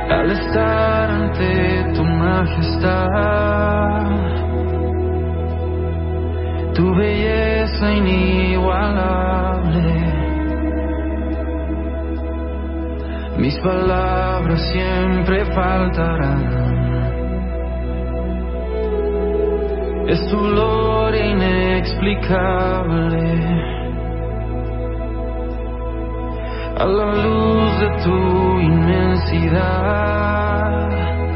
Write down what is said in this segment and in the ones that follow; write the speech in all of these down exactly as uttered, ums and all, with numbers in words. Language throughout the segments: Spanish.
al estar ante tu majestad. Tu belleza inigualable, mis palabras siempre faltarán. Es tu gloria inexplicable, a la luz de tu inmensidad.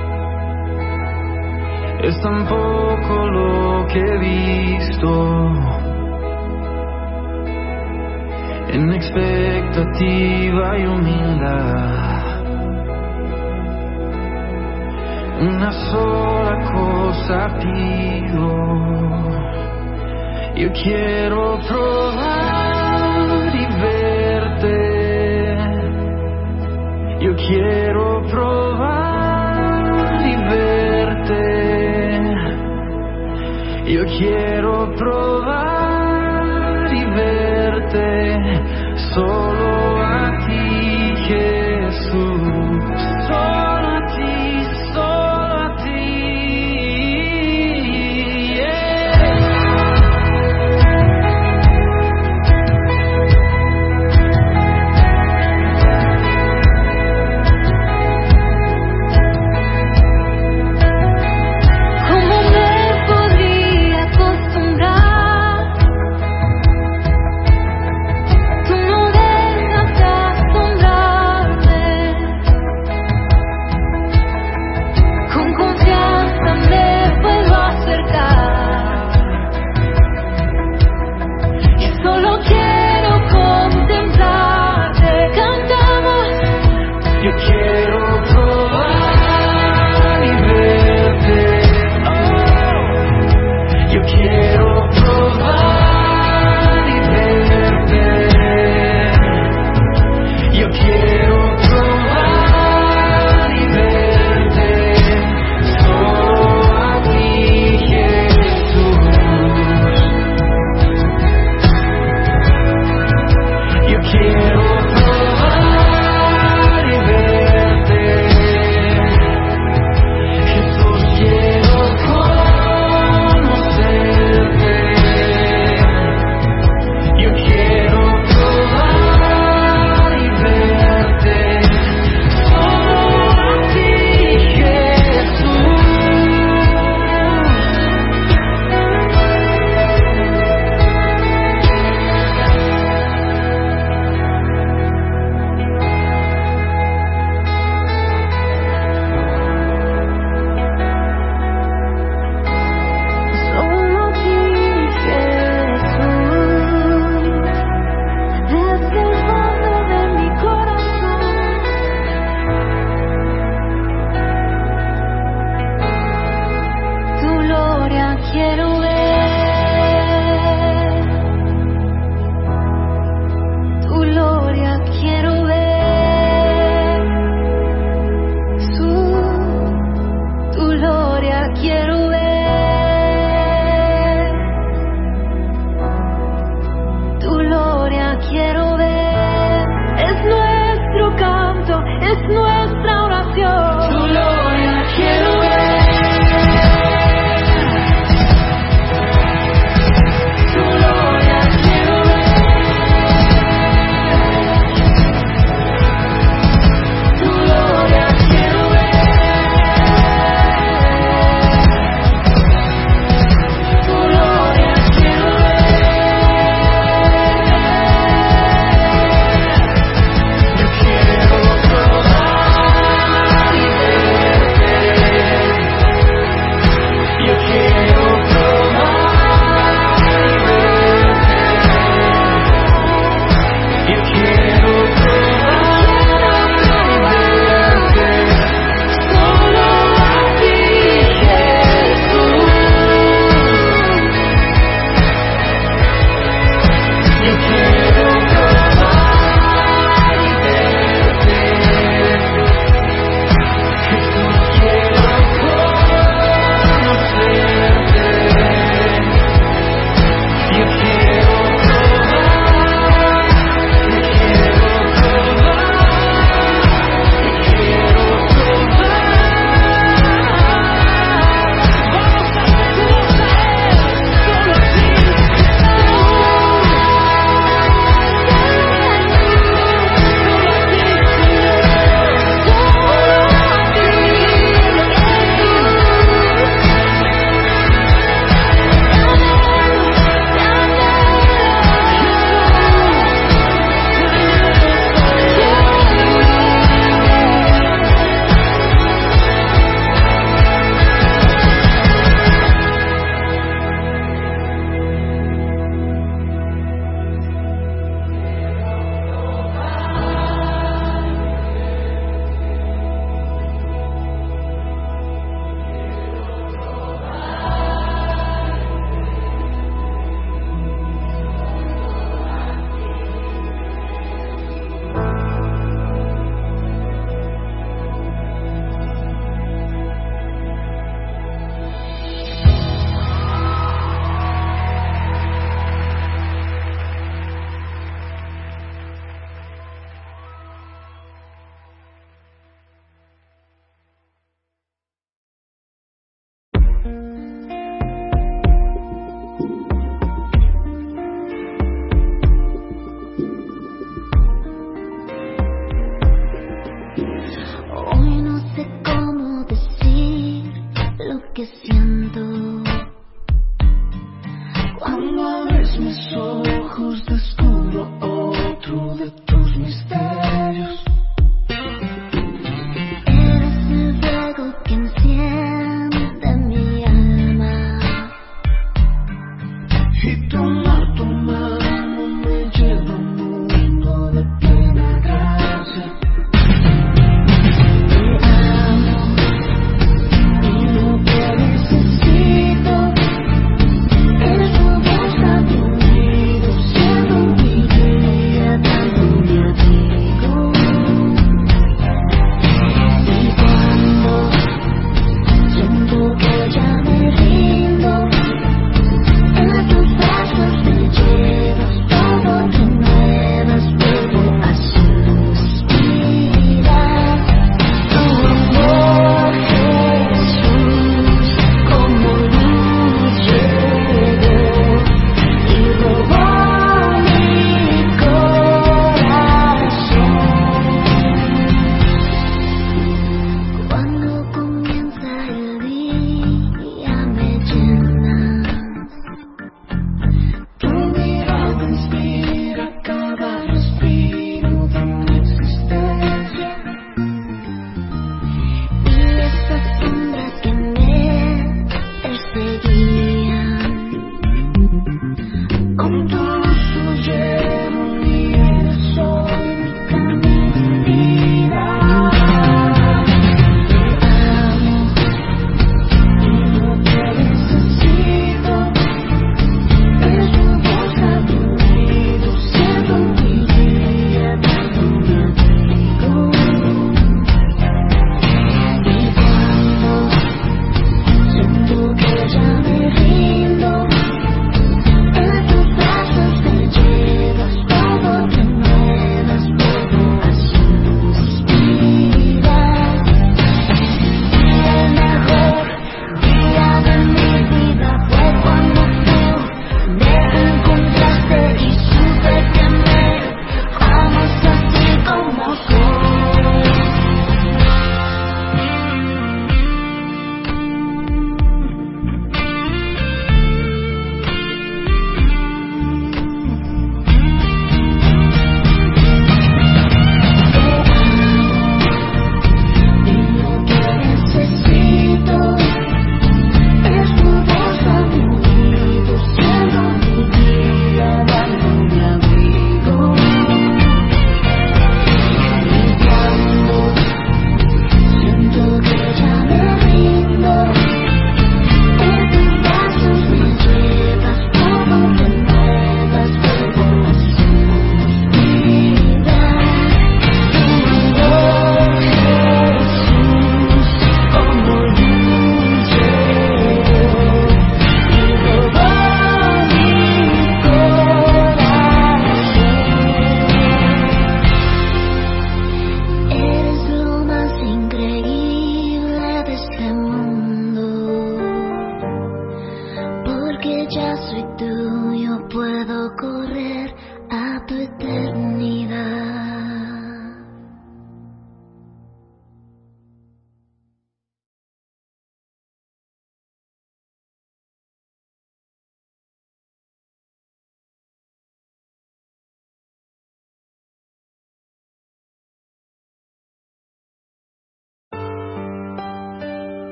Es tan poco lo que he visto, en expectativa y humildad. Una sola cosa pido, yo quiero probar y verte, yo quiero probar y verte, yo quiero probar y verte, solo a ti, Jesús, solo a ti. ¿Cómo me podría acostumbrarme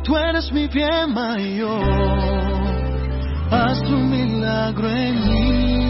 tú eres mi bien mayor, haz un milagro en mí.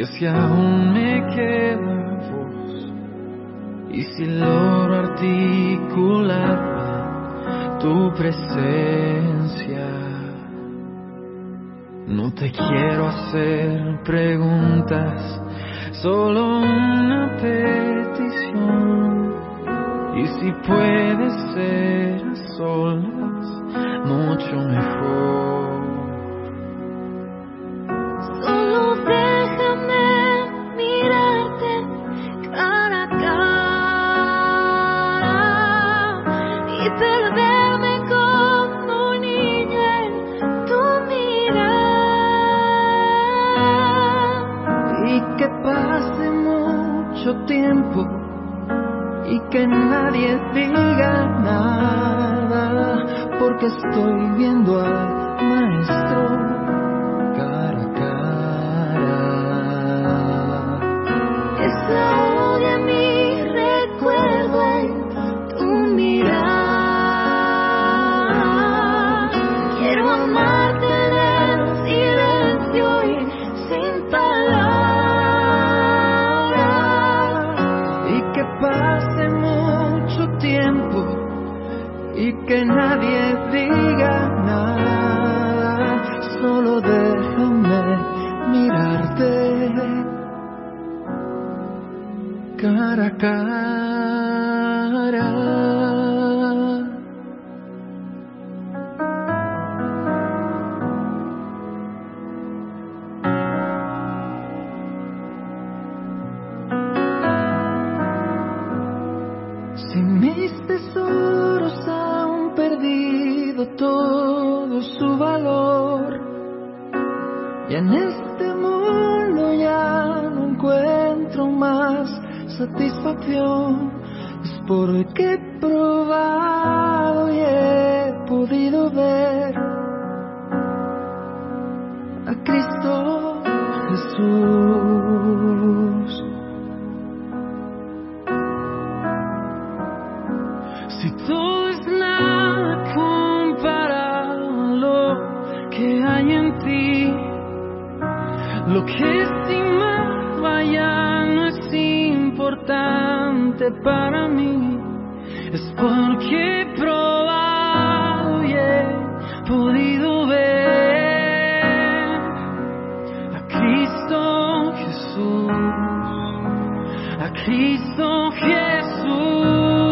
es que aún me queda voz, y si logro articular tu presencia, no te quiero hacer preguntas, solo una petición. Y si puede ser a solas, mucho mejor. Solo déjame mirarte cara a cara y perderme como un niño en tu mirada. Y que pase mucho tiempo y que nadie diga nada, porque estoy viendo al maestro cara a cara. Desahogue mi recuerdo en tu mirada. Quiero amarte en el silencio y sin palabras. Y que pase mucho tiempo y que nadie diga nada, solo déjame mirarte cara a cara. Si mis tesoros han perdido todo su valor y en este mundo ya no encuentro más satisfacción, es porque he probado y he podido ver a Cristo Jesús. Si todo es nada comparado a lo que hay en ti, lo que estimaba ya no es importante para mí, es porque he probado y he podido ver a Cristo Jesús, a Cristo Jesús.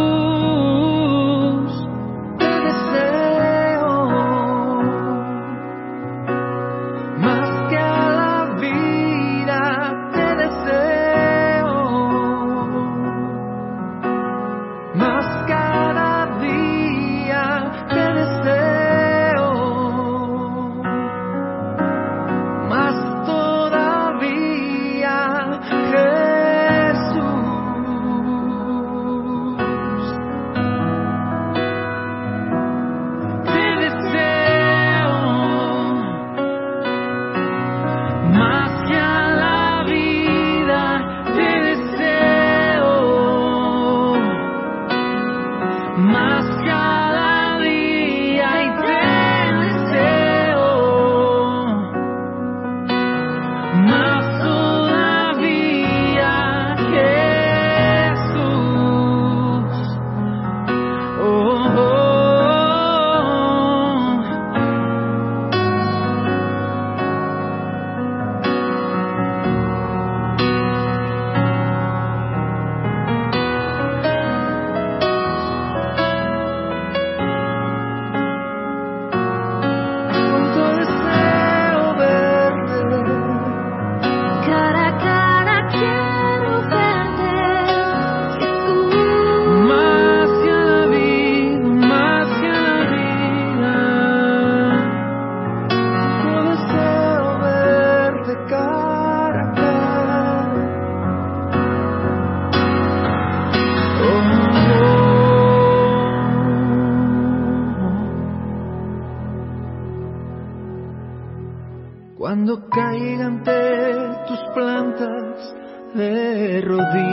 Cuando caiga ante tus plantas de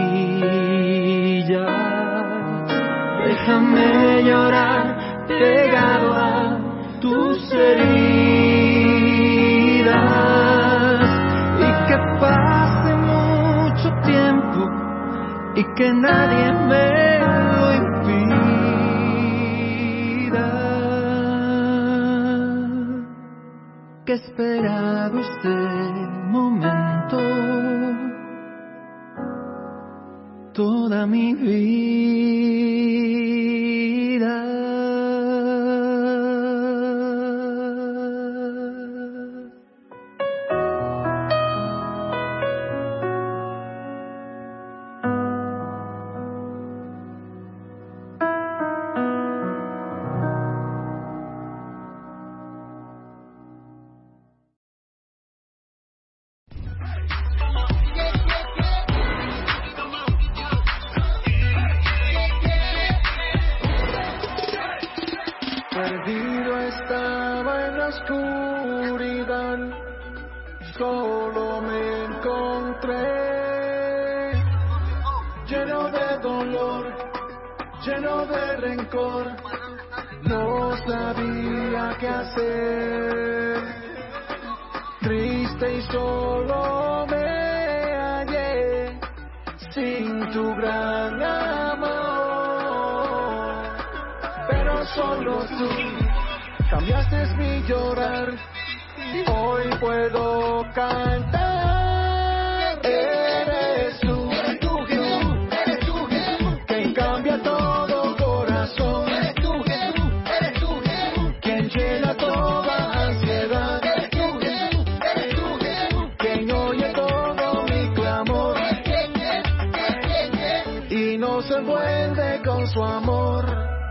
rodillas, déjame llorar pegado a tus heridas y que pase hago este momento toda mi vida. Perdido estaba en la oscuridad, solo me encontré, lleno de dolor, lleno de rencor, no sabía qué hacer, triste y solo me hallé, sin tu gran amor. Pero solo tú cambiaste mi llorar, hoy puedo cantar. Eres tú, eres tú, Jesús, eres tú, Jesús, quien cambia todo corazón. Eres tú, Jesús, eres tú, Jesús, quien llena toda ansiedad. Eres tú, Jesús, eres tú, Jesús, quien oye todo mi clamor y nos envuelve con su amor.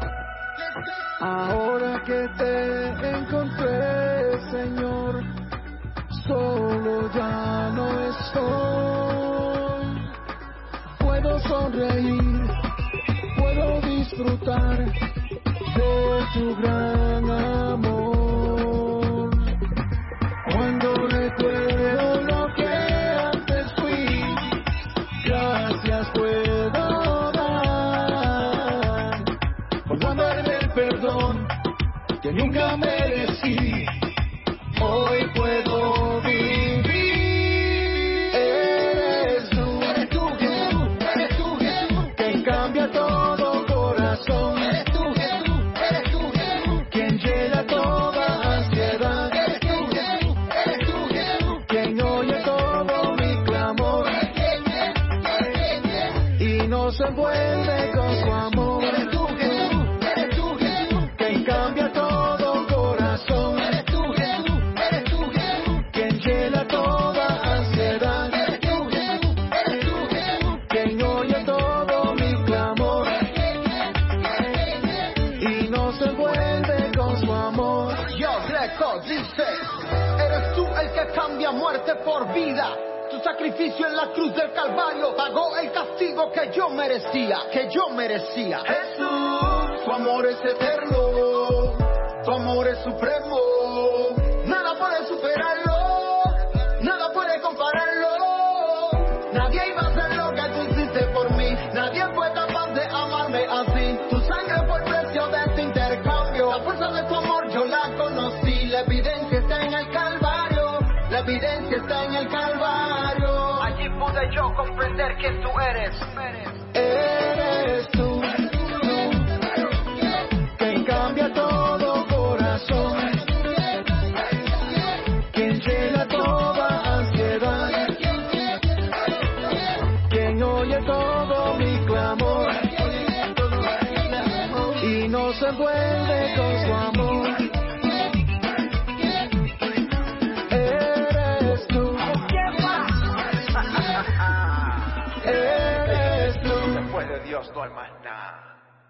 Ahora que te encontré, Señor, solo ya no estoy. Puedo sonreír, puedo disfrutar de tu gran amor. Cuando recuerdo lo que antes fui, gracias puedo dar por no darme el perdón que nunca merecí. Hoy puedo vivir. Eres tú, eres tú, Jesús, eres tú, Jesús, quien cambia todo corazón. Eres tú, Jesús, eres tú, Jesús, quien llena toda ansiedad. Eres tú, Jesús, eres tú, Jesús, quien oye todo mi clamor y nos envuelve con su amor. Eres tú, Jesús, eres tú, Jesús, quien cambia todo corazón. Eres tú, Jesús, eres tú, Jesús, quien llena toda ansiedad. Eres tú, Jesús, eres tú, Jesús, quien oye todo mi clamor y nos envuelve con su amor. Yo Greco dice, eres tú el que cambia muerte por vida. Tu sacrificio en la cruz del Calvario pagó el castigo que yo merecía, que yo merecía. Jesús, tu amor es eterno, tu amor es supremo. Nada puede superarlo, nada puede compararlo. Nadie iba a hacer lo que tú hiciste por mí, nadie fue capaz de amarme así. Tu sangre fue el precio de este intercambio. La fuerza de tu amor yo la conocí, la evidencia está en el Calvario, la evidencia está en el Calvario. Allí pude yo comprender que tú eres. Eres tú, tú, quien cambia todo corazón, quien llena toda ansiedad, quien oye todo mi clamor y nos envuelve con su amor. Eres tú, eres tú. Después de Dios no hay más nada.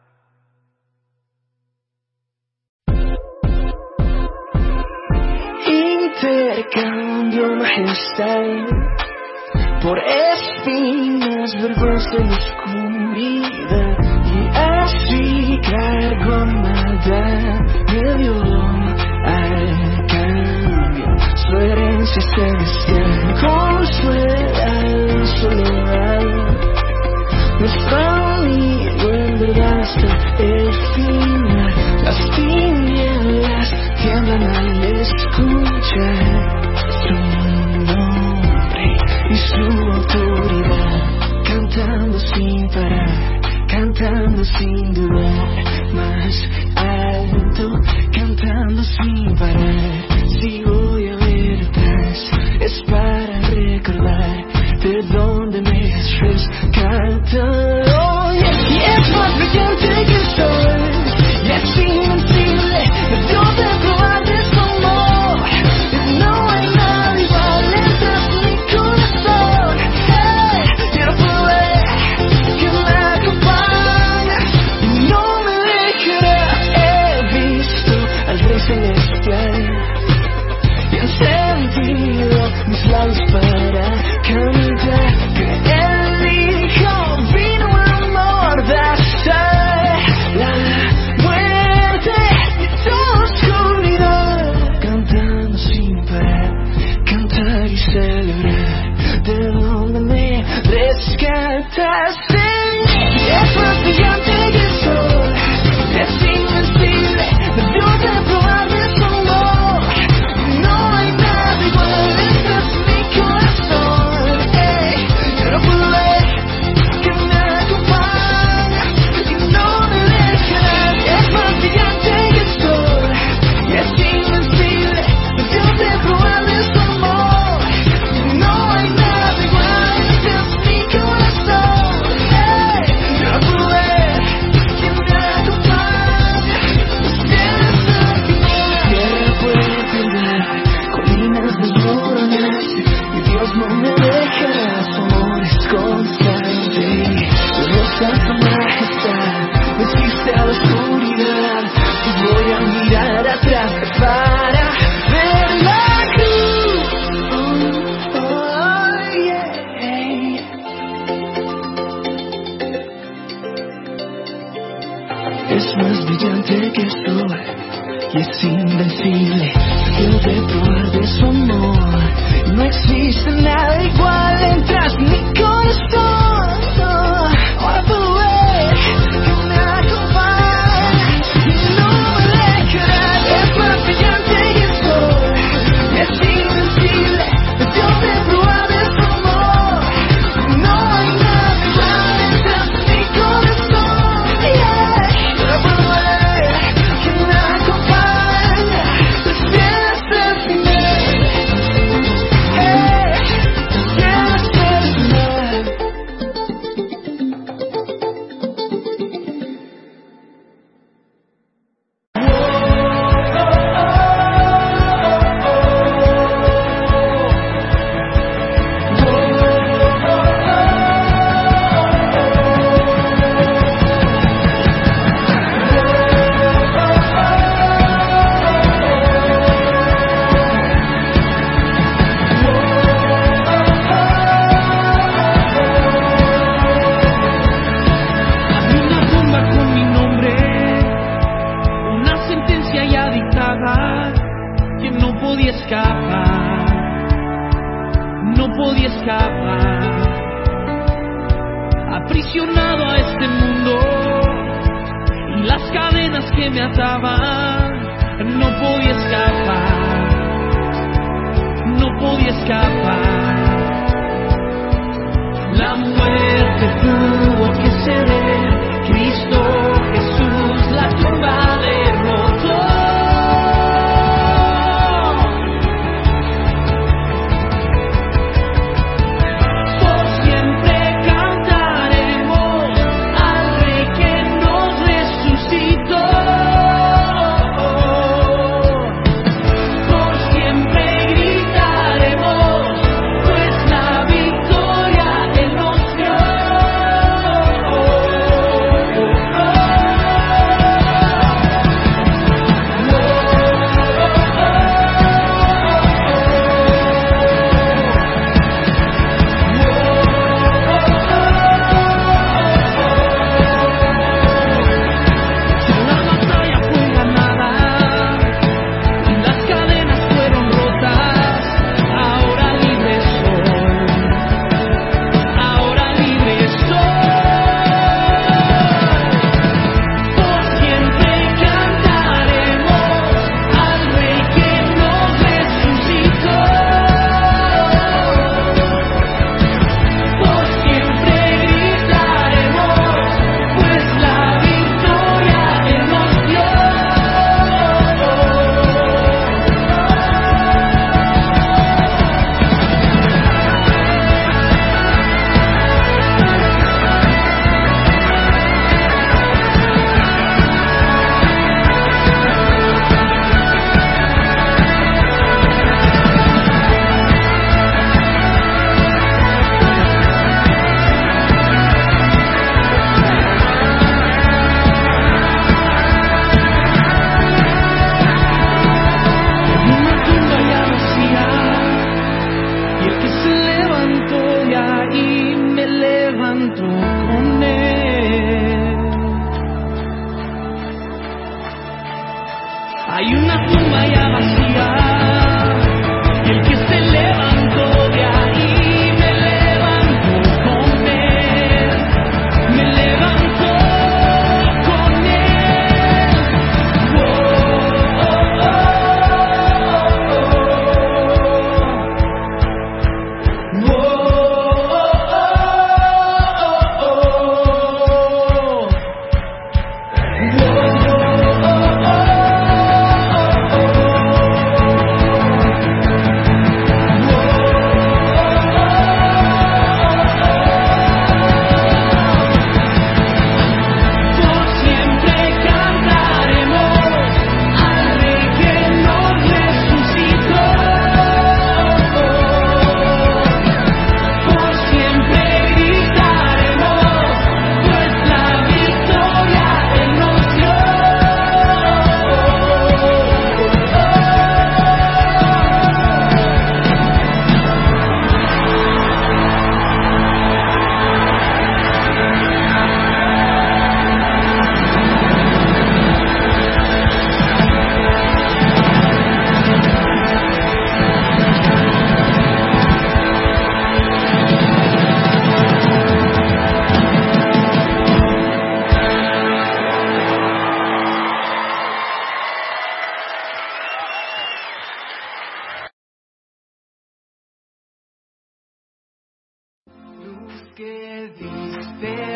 Intercambio majestad por espinas, vergüenza y oscuridad, y así cargo maldad me dio al cambio su herencia celestial. Consuela la soledad, nuestro amigo en verdad hasta el final. Las tinieblas tiemblan al escuchar su nombre y su autoridad, cantando sin parar, cantando sin dudar, más alto, cantando sin parar. Si voy a ver atrás, celebrar de donde me rescataste. Es más brillante que el sol, es invencible, me dio de probar de su amor. No hay nada igual, este es mi corazón. Hey, yo no puedo ver que me acompaña y no me dejará. Es más brillante que el sol, es invencible, me dio de probar de su amor. No hay nada igual, este es mi corazón. Hey, yo no puedo ver que me acompaña. Tierra puede temblar, colinas desmoronarse, y Dios no me dejará. Su amor es constante, rosa su majestad, no existe a la oscuridad. Y voy a mirar atrás para ver la cruz. Oh, yeah. Es más brillante que el sol y es invencible. Quiero de probar de su amor. No existe nada igual, entras en mi corazón. Ahora puedo ver que me acompaña y no me dejará. Es más brillante que el sol, es invencible. Quiero de probar de su amor. No hay nada igual, entras en mi corazón. Yeah. Ahora puedo ver que me acompaña desde hasta el final. Hey, desde hasta el final. Había una tumba con mi nombre, una sentencia ya dictada que no podía escapar, no podía escapar. Aprisionado a este mundo y las cadenas que me ataban, no podía escapar, no podía escapar. La muerte tuvo que ceder, Cristo Jesús la tumba derrotó. Por siempre cantaremos al Rey que nos resucitó. Por siempre gritaremos, pues la victoria Él nos dio.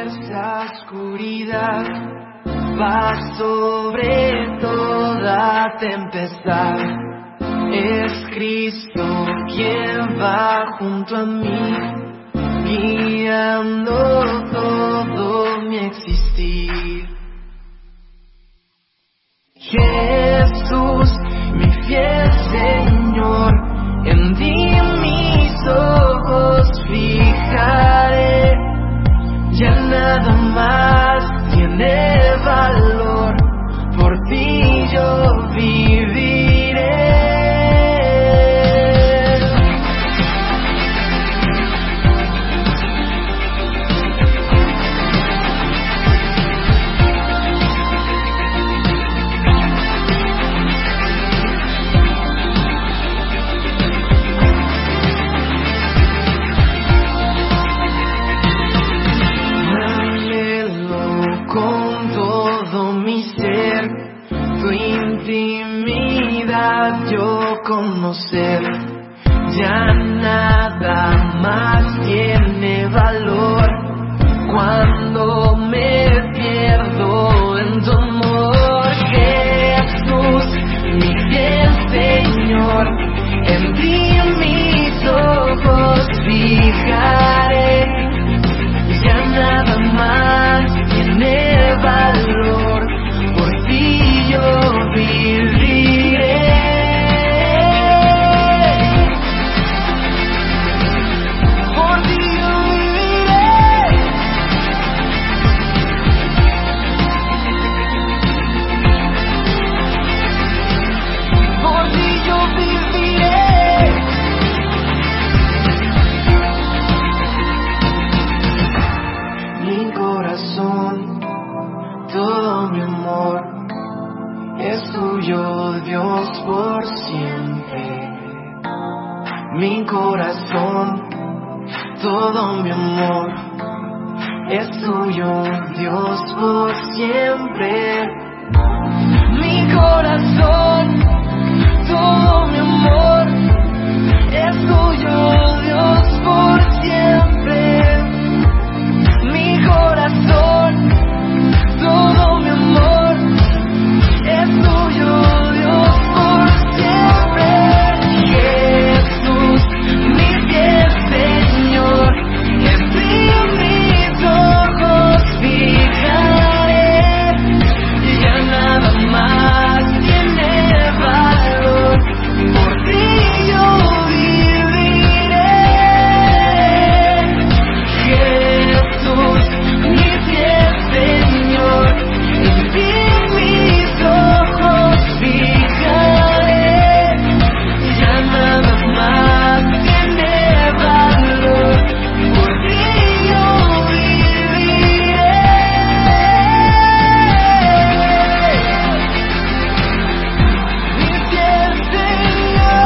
esa oscuridad va sobre toda tempestad. Es Cristo quien va junto a mí, guiando todo mi existir. Jesús, mi fiel Señor, en ti mis ojos fijaré, ya nada más tiene valor, por ti yo viviré. Yo conocer, ya nada más tiene valor cuando me pierdo en tu amor. Jesús, mi fiel Señor, en ti mis ojos fijaré, ya nada más tiene valor, por ti yo viviré. Todo mi amor es tuyo, Dios, por siempre. Mi corazón, todo mi amor es tuyo, Dios, por siempre. Mi corazón, todo mi amor es tuyo, Dios, por siempre. Mi corazón, todo mi amor es tuyo, Dios, por siempre. Jesús, mi fiel Señor, en ti mis ojos fijaré, ya nada más tiene valor, por ti yo viviré. Jesús, mi fiel Señor, en ti mis ojos fijaré, ya nada más tiene valor, por ti yo viviré. Mi fiel Señor.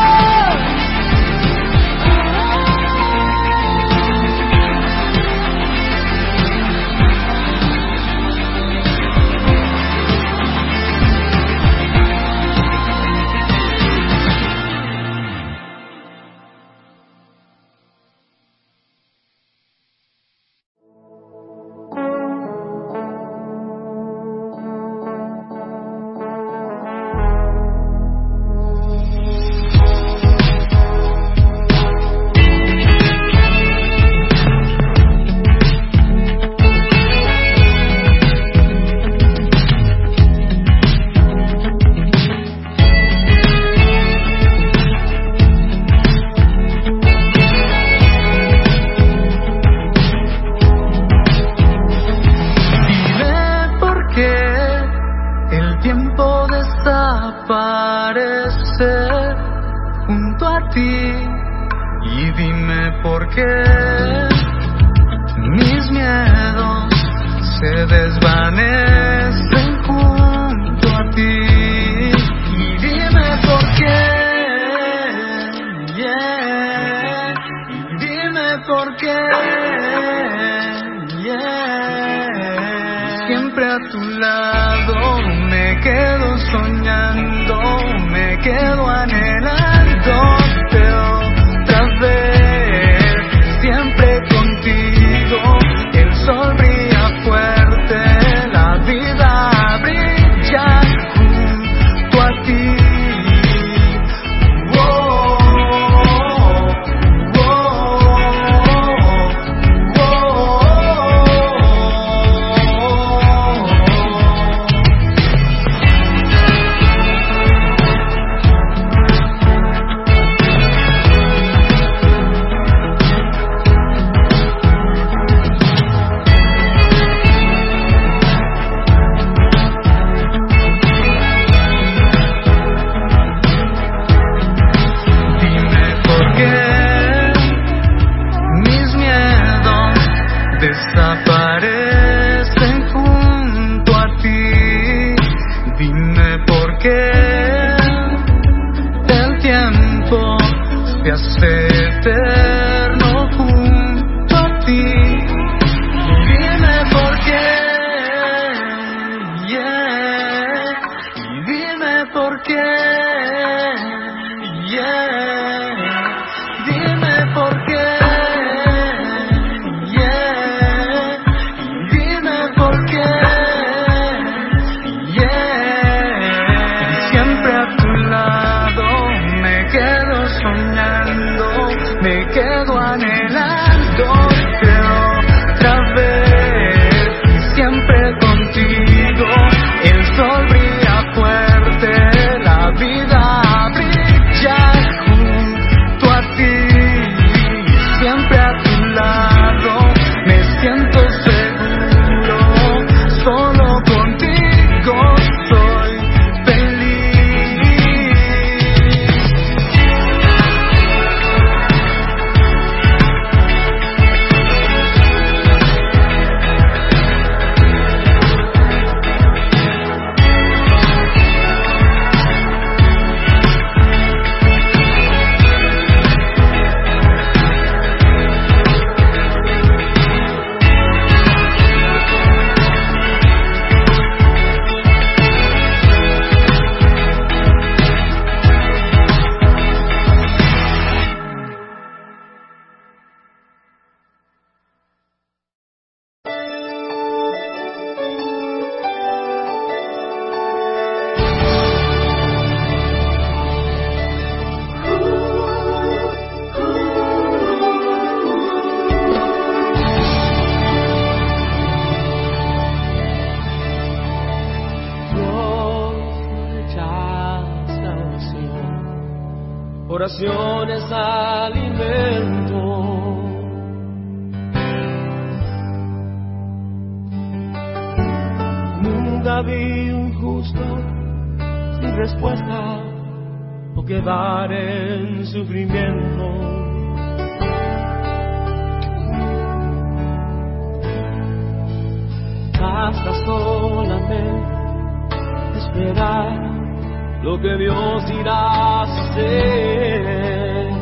Junto a ti, y dime por qué mis miedos se desvanecen junto a ti, y dime por qué, yeah, y dime por qué, yeah. Siempre a tu lado me quedo soñando, me quedo anhelándote otra vez, siempre contigo, el sol brilla. te hace eterno junto a ti. Dime por qué, yeah. Y dime por qué, yeah. Dime por qué, yeah. Y dime por qué, yeah. Y siempre a tu lado me quedo soñando, me quedo anhelando otra vez. Y siempre contigo el sol brilla fuerte, la vida brilla junto a ti. Y siempre a tu lado me siento seguro, solo contigo soy feliz. Oraciones alimento, nunca vi un justo sin respuesta o quedar en sufrimiento. Basta solamente esperar lo que Dios irá a hacer.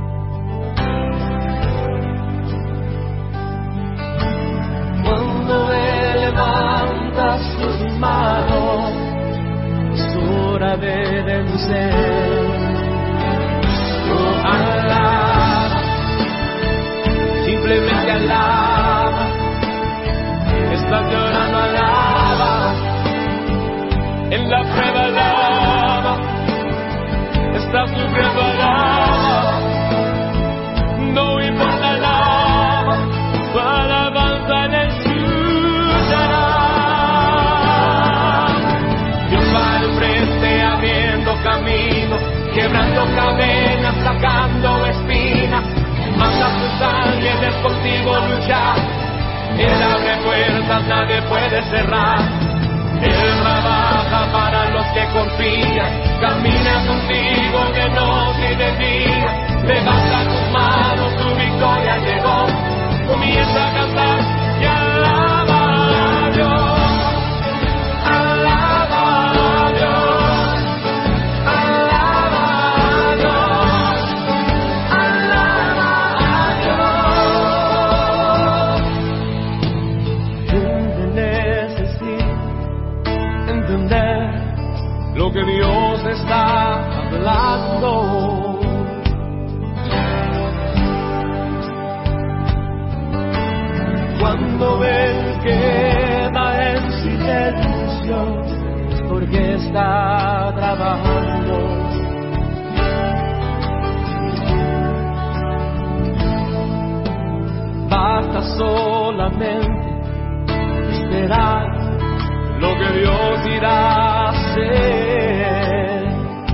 Cuando Él levanta sus manos, es hora de vencer. Oh, alaba, simplemente alaba. Estás llorando, alaba. En la prueba alaba, estás sufriendo, alaba, no importa, alaba, tu alabanza le escuchará. Dios va al frente abriendo camino, quebrando cadenas, sacando espinas, manda a sus ángeles contigo luchar. Él abre puertas, nadie puede cerrar. Él trabaja para los que confían, camina contigo de noche y de día. Levanta tus manos, tu victoria llegó. Comienza a cantar y alaba a Dios, alaba a Dios, alaba a Dios, alaba a Dios. Gente necesita entender lo que Dios está hablando. Cuando Él queda en silencio, es porque está trabajando. Basta solamente esperar lo que Dios irá a hacer.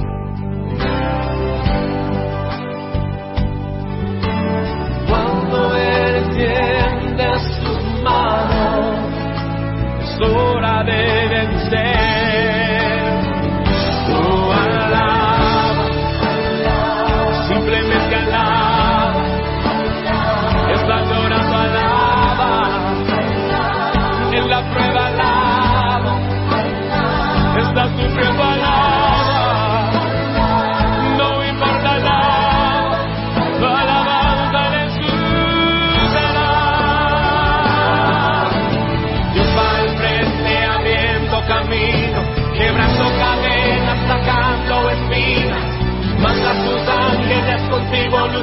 Cuando Él tiende sus manos, es hora de vencer. Oh, alaba, simplemente alaba. Estás llorando, alaba. En la prueba alaba.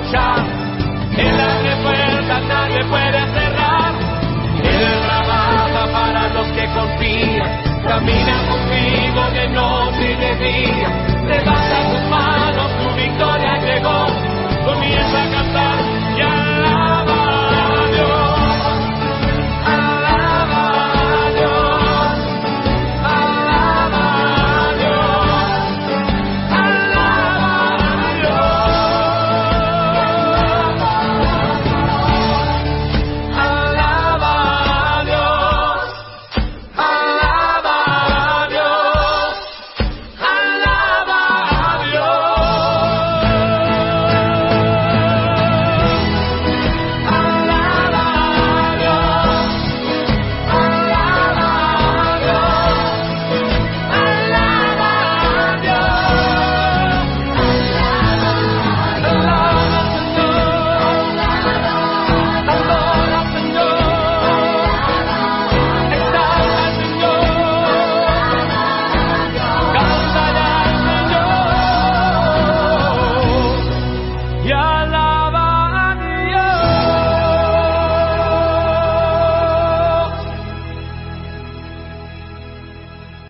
luchar. Él abre puertas, nadie puede cerrar. Él trabaja para los que confían. Camina conmigo de noche y de día. Levanta tus manos, tu victoria llegó. Comienza a